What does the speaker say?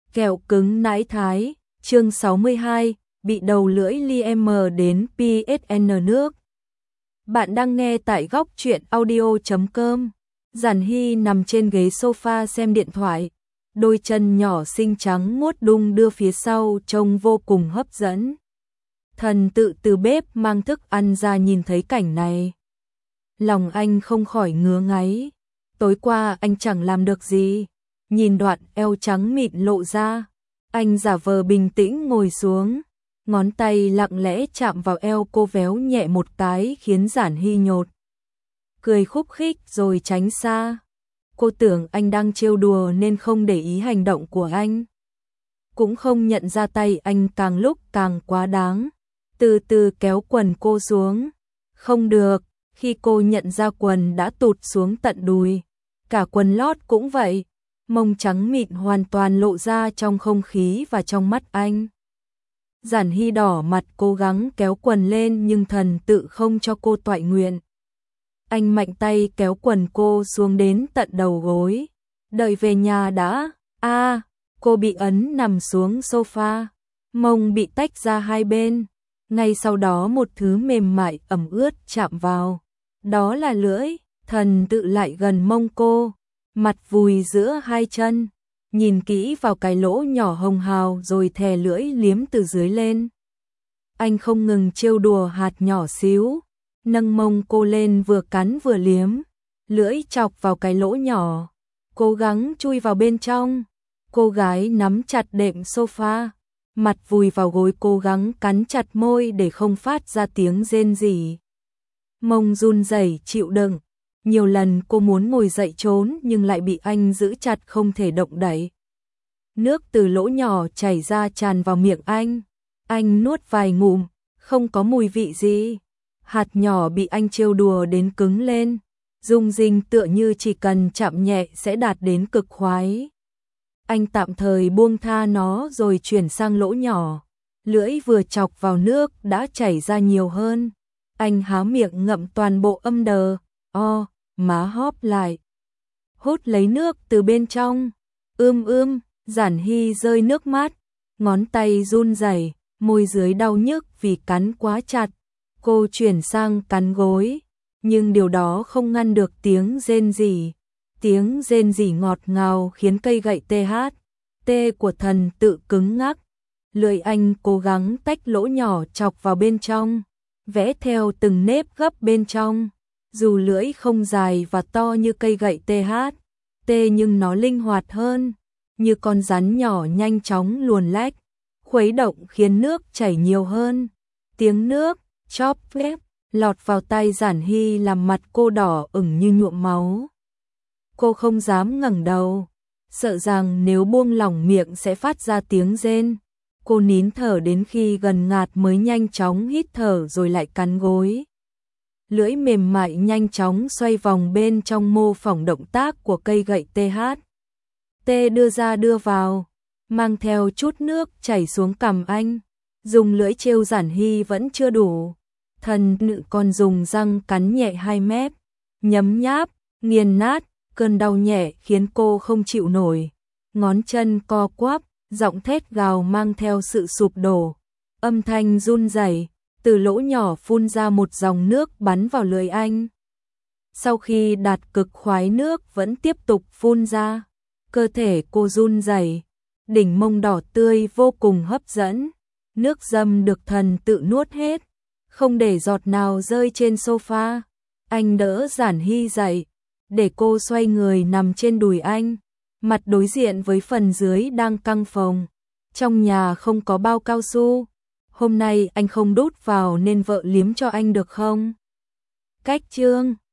Kẹo cứng nãi thái, chương 62, bị đầu lưỡi Liam đến PSN nước. Bạn đang nghe tại góc truyện audio.com. Giản Hy nằm trên ghế sofa xem điện thoại, đôi chân nhỏ xinh trắng muốt đung đưa phía sau trông vô cùng hấp dẫn. Thần tự từ bếp mang thức ăn ra nhìn thấy cảnh này. Lòng anh không khỏi ngứa ngáy. Tối qua anh chẳng làm được gì. Nhìn đoạn eo trắng mịn lộ ra, anh giả vờ bình tĩnh ngồi xuống, ngón tay lặng lẽ chạm vào eo cô véo nhẹ một cái khiến Giản Hy nhột. Cười khúc khích rồi tránh xa. Cô tưởng anh đang trêu đùa nên không để ý hành động của anh. Cũng không nhận ra tay anh càng lúc càng quá đáng. Từ từ kéo quần cô xuống. Không được, khi cô nhận ra quần đã tụt xuống tận đùi. Cả quần lót cũng vậy. Mông trắng mịn hoàn toàn lộ ra trong không khí và trong mắt anh. Giản Hy đỏ mặt cố gắng kéo quần lên nhưng thần tự không cho cô toại nguyện. Anh mạnh tay kéo quần cô xuống đến tận đầu gối. Đợi về nhà đã. Cô bị ấn nằm xuống sofa. Mông bị tách ra hai bên. Ngay sau đó một thứ mềm mại ẩm ướt chạm vào. Đó là lưỡi. Thần tự lại gần mông cô. Mặt vùi giữa hai chân, nhìn kỹ vào cái lỗ nhỏ hồng hào rồi thè lưỡi liếm từ dưới lên. Anh không ngừng trêu đùa hạt nhỏ xíu, nâng mông cô lên vừa cắn vừa liếm, lưỡi chọc vào cái lỗ nhỏ, cố gắng chui vào bên trong. Cô gái nắm chặt đệm sofa, mặt vùi vào gối cố gắng cắn chặt môi để không phát ra tiếng rên rỉ. Mông run rẩy chịu đựng. Nhiều lần cô muốn ngồi dậy trốn nhưng lại bị anh giữ chặt không thể động đậy. Nước từ lỗ nhỏ chảy ra tràn vào miệng anh. Anh nuốt vài ngụm, không có mùi vị gì. Hạt nhỏ bị anh trêu đùa đến cứng lên. Rung rinh tựa như chỉ cần chạm nhẹ sẽ đạt đến cực khoái. Anh tạm thời buông tha nó rồi chuyển sang lỗ nhỏ. Lưỡi vừa chọc vào nước đã chảy ra nhiều hơn. Anh há miệng ngậm toàn bộ âm đờ. Má hóp lại. Hút lấy nước từ bên trong. Giản Hy rơi nước mắt. Ngón tay run rẩy, môi dưới đau nhức vì cắn quá chặt. Cô chuyển sang cắn gối. Nhưng điều đó không ngăn được tiếng rên rỉ. Tiếng rên rỉ ngọt ngào khiến cây gậy THT của thần tự cứng ngắc. Lưỡi anh cố gắng tách lỗ nhỏ chọc vào bên trong. Vẽ theo từng nếp gấp bên trong. Dù lưỡi không dài và to như cây gậy THT nhưng nó linh hoạt hơn, như con rắn nhỏ nhanh chóng luồn lách, khuấy động khiến nước chảy nhiều hơn. Tiếng nước chóp phép lọt vào tai Giản Hy làm mặt cô đỏ ửng như nhuộm máu. Cô không dám ngẩng đầu, sợ rằng nếu buông lỏng miệng sẽ phát ra tiếng rên. Cô nín thở đến khi gần ngạt mới nhanh chóng hít thở rồi lại cắn gối. Lưỡi mềm mại nhanh chóng xoay vòng bên trong mô phỏng động tác của cây gậy THT đưa ra đưa vào, mang theo chút nước chảy xuống cằm anh. Dùng lưỡi trêu Giản Hy vẫn chưa đủ. Thần nữ còn dùng răng cắn nhẹ hai mép, nhấm nháp, nghiền nát, cơn đau nhẹ khiến cô không chịu nổi. Ngón chân co quắp, giọng thét gào mang theo sự sụp đổ, âm thanh run rẩy. Từ lỗ nhỏ phun ra một dòng nước bắn vào lưỡi anh. Sau khi đạt cực khoái nước vẫn tiếp tục phun ra. Cơ thể cô run rẩy, đỉnh mông đỏ tươi vô cùng hấp dẫn. Nước dâm được thần tự nuốt hết, không để giọt nào rơi trên sofa. Anh đỡ Giản Hy dậy, để cô xoay người nằm trên đùi anh. Mặt đối diện với phần dưới đang căng phồng. Trong nhà không có bao cao su. Hôm nay anh không đút vào nên vợ liếm cho anh được không? Cách chương